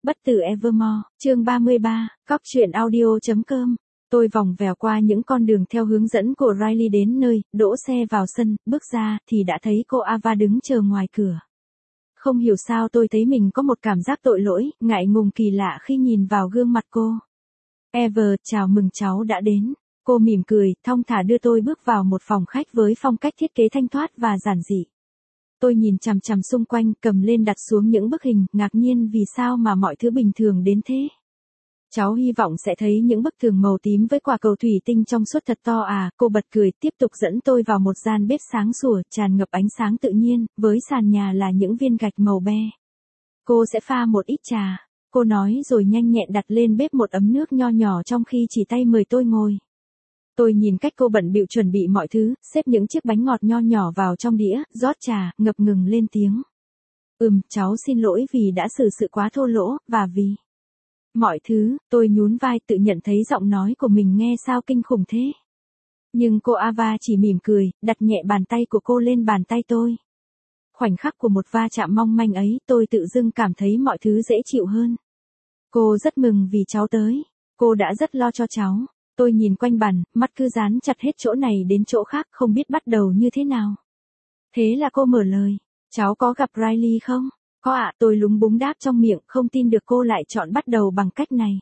Bất tử Evermore, chương 33, cóc truyện audio.com. Tôi vòng vèo qua những con đường theo hướng dẫn của Riley đến nơi, đỗ xe vào sân, bước ra thì đã thấy cô Ava đứng chờ ngoài cửa. Không hiểu sao tôi thấy mình có một cảm giác tội lỗi, ngại ngùng kỳ lạ khi nhìn vào gương mặt cô. Ever, chào mừng cháu đã đến. Cô mỉm cười, thong thả đưa tôi bước vào một phòng khách với phong cách thiết kế thanh thoát và giản dị. Tôi nhìn chằm chằm xung quanh, cầm lên đặt xuống những bức hình, ngạc nhiên vì sao mà mọi thứ bình thường đến thế. Cháu hy vọng sẽ thấy những bức tường màu tím với quả cầu thủy tinh trong suốt thật to à, cô bật cười, tiếp tục dẫn tôi vào một gian bếp sáng sủa, tràn ngập ánh sáng tự nhiên, với sàn nhà là những viên gạch màu be. Cô sẽ pha một ít trà, cô nói rồi nhanh nhẹn đặt lên bếp một ấm nước nho nhỏ trong khi chỉ tay mời tôi ngồi. Tôi nhìn cách cô bận bịu chuẩn bị mọi thứ, xếp những chiếc bánh ngọt nho nhỏ vào trong đĩa, rót trà, ngập ngừng lên tiếng. Cháu xin lỗi vì đã xử sự quá thô lỗ, và vì mọi thứ, tôi nhún vai tự nhận thấy giọng nói của mình nghe sao kinh khủng thế. Nhưng cô Ava chỉ mỉm cười, đặt nhẹ bàn tay của cô lên bàn tay tôi. Khoảnh khắc của một va chạm mong manh ấy, tôi tự dưng cảm thấy mọi thứ dễ chịu hơn. Cô rất mừng vì cháu tới. Cô đã rất lo cho cháu. Tôi nhìn quanh bàn, mắt cứ dán chặt hết chỗ này đến chỗ khác, không biết bắt đầu như thế nào. Thế là cô mở lời. Cháu có gặp Riley không? Có ạ, tôi lúng búng đáp trong miệng, không tin được cô lại chọn bắt đầu bằng cách này.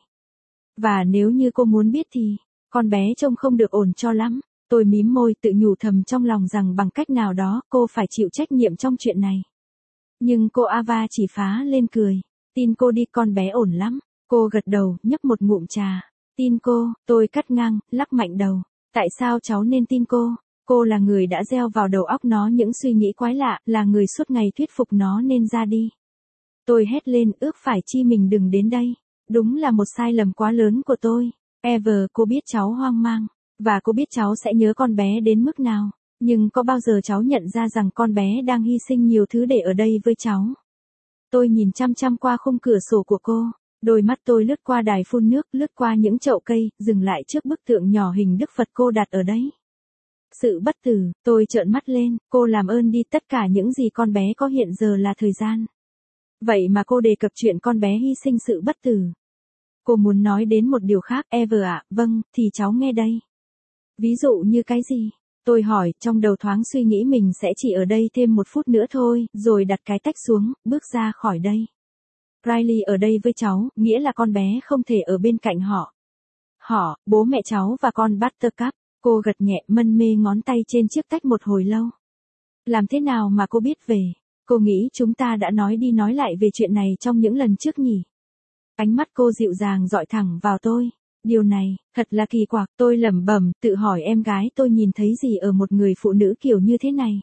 Và nếu như cô muốn biết thì, con bé trông không được ổn cho lắm. Tôi mím môi tự nhủ thầm trong lòng rằng bằng cách nào đó cô phải chịu trách nhiệm trong chuyện này. Nhưng cô Ava chỉ phá lên cười. Tin cô đi, con bé ổn lắm. Cô gật đầu, nhấp một ngụm trà. Tin cô, tôi cắt ngang, lắc mạnh đầu. Tại sao cháu nên tin cô? Cô là người đã gieo vào đầu óc nó những suy nghĩ quái lạ, là người suốt ngày thuyết phục nó nên ra đi. Tôi hét lên, ước phải chi mình đừng đến đây. Đúng là một sai lầm quá lớn của tôi. Ever, cô biết cháu hoang mang, và cô biết cháu sẽ nhớ con bé đến mức nào. Nhưng có bao giờ cháu nhận ra rằng con bé đang hy sinh nhiều thứ để ở đây với cháu? Tôi nhìn chăm chăm qua khung cửa sổ của cô. Đôi mắt tôi lướt qua đài phun nước, lướt qua những chậu cây, dừng lại trước bức tượng nhỏ hình Đức Phật cô đặt ở đấy. Sự bất tử, tôi trợn mắt lên, cô làm ơn đi, tất cả những gì con bé có hiện giờ là thời gian. Vậy mà cô đề cập chuyện con bé hy sinh sự bất tử. Cô muốn nói đến một điều khác, Ever ạ, vâng, thì cháu nghe đây. Ví dụ như cái gì? Tôi hỏi, trong đầu thoáng suy nghĩ mình sẽ chỉ ở đây thêm 1 phút nữa thôi, rồi đặt cái tách xuống, bước ra khỏi đây. Riley ở đây với cháu, nghĩa là con bé không thể ở bên cạnh họ. Họ, bố mẹ cháu và con Buttercup. Cô gật nhẹ, mân mê ngón tay trên chiếc tách một hồi lâu. Làm thế nào mà cô biết về? Cô nghĩ chúng ta đã nói đi nói lại về chuyện này trong những lần trước nhỉ? Ánh mắt cô dịu dàng dọi thẳng vào tôi. Điều này, thật là kỳ quặc, tôi lẩm bẩm, tự hỏi em gái tôi nhìn thấy gì ở một người phụ nữ kiểu như thế này.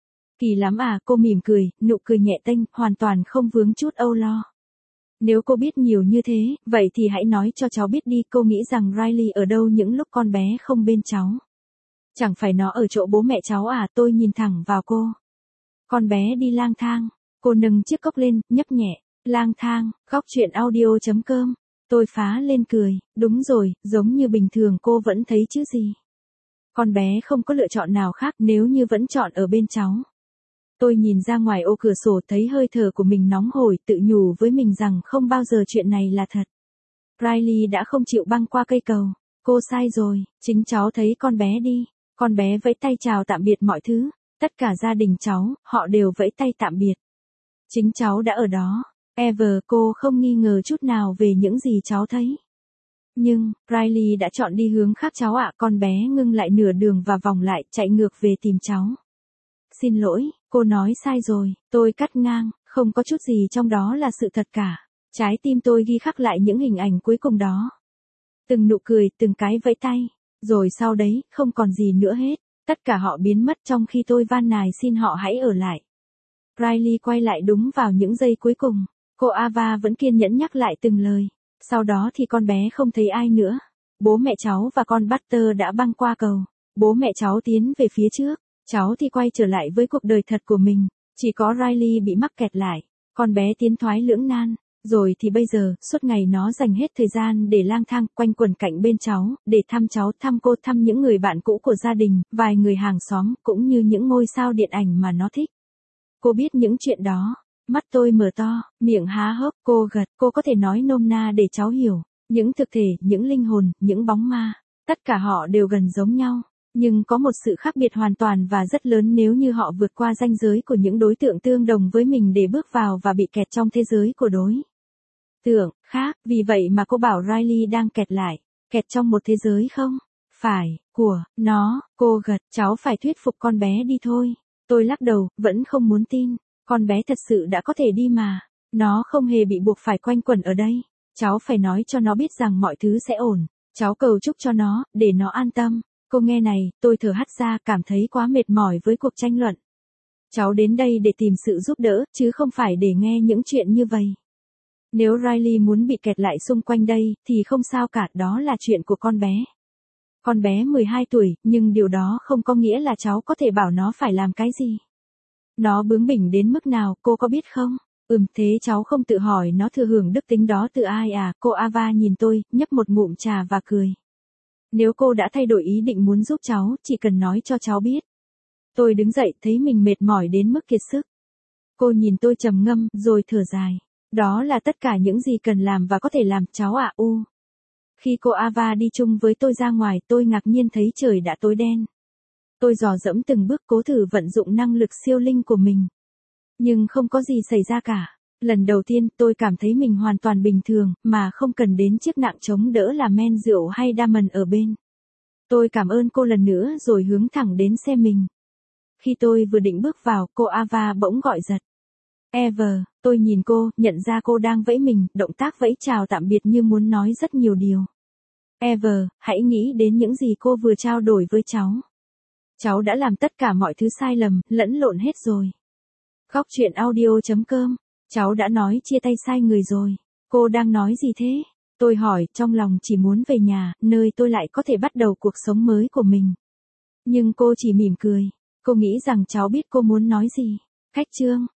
Kỳ lắm à, cô mỉm cười, nụ cười nhẹ tênh, hoàn toàn không vướng chút âu lo. Nếu cô biết nhiều như thế, vậy thì hãy nói cho cháu biết đi, cô nghĩ rằng Riley ở đâu những lúc con bé không bên cháu. Chẳng phải nó ở chỗ bố mẹ cháu à, tôi nhìn thẳng vào cô. Con bé đi lang thang, cô nâng chiếc cốc lên, nhấp nhẹ, lang thang, cóc truyện audio.com. Tôi phá lên cười, đúng rồi, giống như bình thường cô vẫn thấy chứ gì. Con bé không có lựa chọn nào khác nếu như vẫn chọn ở bên cháu. Tôi nhìn ra ngoài ô cửa sổ thấy hơi thở của mình nóng hổi, tự nhủ với mình rằng không bao giờ chuyện này là thật. Riley đã không chịu băng qua cây cầu. Cô sai rồi, chính cháu thấy con bé đi. Con bé vẫy tay chào tạm biệt mọi thứ. Tất cả gia đình cháu, họ đều vẫy tay tạm biệt. Chính cháu đã ở đó. Ever, cô không nghi ngờ chút nào về những gì cháu thấy. Nhưng, Riley đã chọn đi hướng khác cháu ạ. Con bé ngưng lại nửa đường và vòng lại, chạy ngược về tìm cháu. Xin lỗi, cô nói sai rồi, tôi cắt ngang, không có chút gì trong đó là sự thật cả. Trái tim tôi ghi khắc lại những hình ảnh cuối cùng đó. Từng nụ cười, từng cái vẫy tay. Rồi sau đấy, không còn gì nữa hết. Tất cả họ biến mất trong khi tôi van nài xin họ hãy ở lại. Riley quay lại đúng vào những giây cuối cùng. Cô Ava vẫn kiên nhẫn nhắc lại từng lời. Sau đó thì con bé không thấy ai nữa. Bố mẹ cháu và con Butter đã băng qua cầu. Bố mẹ cháu tiến về phía trước. Cháu thì quay trở lại với cuộc đời thật của mình. Chỉ có Riley bị mắc kẹt lại. Con bé tiến thoái lưỡng nan. Rồi thì bây giờ, suốt ngày nó dành hết thời gian để lang thang quanh quẩn cạnh bên cháu, để thăm cháu, thăm cô, thăm những người bạn cũ của gia đình, vài người hàng xóm, cũng như những ngôi sao điện ảnh mà nó thích. Cô biết những chuyện đó. Mắt tôi mở to, miệng há hốc, cô gật, cô có thể nói nôm na để cháu hiểu. Những thực thể, những linh hồn, những bóng ma, tất cả họ đều gần giống nhau. Nhưng có một sự khác biệt hoàn toàn và rất lớn nếu như họ vượt qua ranh giới của những đối tượng tương đồng với mình để bước vào và bị kẹt trong thế giới của đối tượng khác. Vì vậy mà cô bảo Riley đang kẹt trong một thế giới không? Phải, của nó, cô gật, cháu phải thuyết phục con bé đi thôi. Tôi lắc đầu, vẫn không muốn tin. Con bé thật sự đã có thể đi mà. Nó không hề bị buộc phải quanh quẩn ở đây. Cháu phải nói cho nó biết rằng mọi thứ sẽ ổn. Cháu cầu chúc cho nó, để nó an tâm. Cô nghe này, tôi thở hắt ra, cảm thấy quá mệt mỏi với cuộc tranh luận. Cháu đến đây để tìm sự giúp đỡ, chứ không phải để nghe những chuyện như vậy. Nếu Riley muốn bị kẹt lại xung quanh đây, thì không sao cả, đó là chuyện của con bé. Con bé 12 tuổi, nhưng điều đó không có nghĩa là cháu có thể bảo nó phải làm cái gì. Nó bướng bỉnh đến mức nào, cô có biết không? Thế cháu không tự hỏi nó thừa hưởng đức tính đó từ ai à? Cô Ava nhìn tôi, nhấp một ngụm trà và cười. Nếu cô đã thay đổi ý định muốn giúp cháu, chỉ cần nói cho cháu biết. Tôi đứng dậy, thấy mình mệt mỏi đến mức kiệt sức. Cô nhìn tôi trầm ngâm, rồi thở dài. Đó là tất cả những gì cần làm và có thể làm, cháu ạ. Khi cô Ava đi chung với tôi ra ngoài, tôi ngạc nhiên thấy trời đã tối đen. Tôi dò dẫm từng bước cố thử vận dụng năng lực siêu linh của mình. Nhưng không có gì xảy ra cả. Lần đầu tiên tôi cảm thấy mình hoàn toàn bình thường, mà không cần đến chiếc nạng chống đỡ là men rượu hay Diamond ở bên. Tôi cảm ơn cô lần nữa rồi hướng thẳng đến xe mình. Khi tôi vừa định bước vào, cô Ava bỗng gọi giật. Ever, tôi nhìn cô, nhận ra cô đang vẫy mình, động tác vẫy chào tạm biệt như muốn nói rất nhiều điều. Ever, hãy nghĩ đến những gì cô vừa trao đổi với cháu. Cháu đã làm tất cả mọi thứ sai lầm, lẫn lộn hết rồi. Góc truyện audio.com. Cháu đã nói chia tay sai người rồi. Cô đang nói gì thế? Tôi hỏi, trong lòng chỉ muốn về nhà, nơi tôi lại có thể bắt đầu cuộc sống mới của mình. Nhưng cô chỉ mỉm cười. Cô nghĩ rằng cháu biết cô muốn nói gì. Khách chương.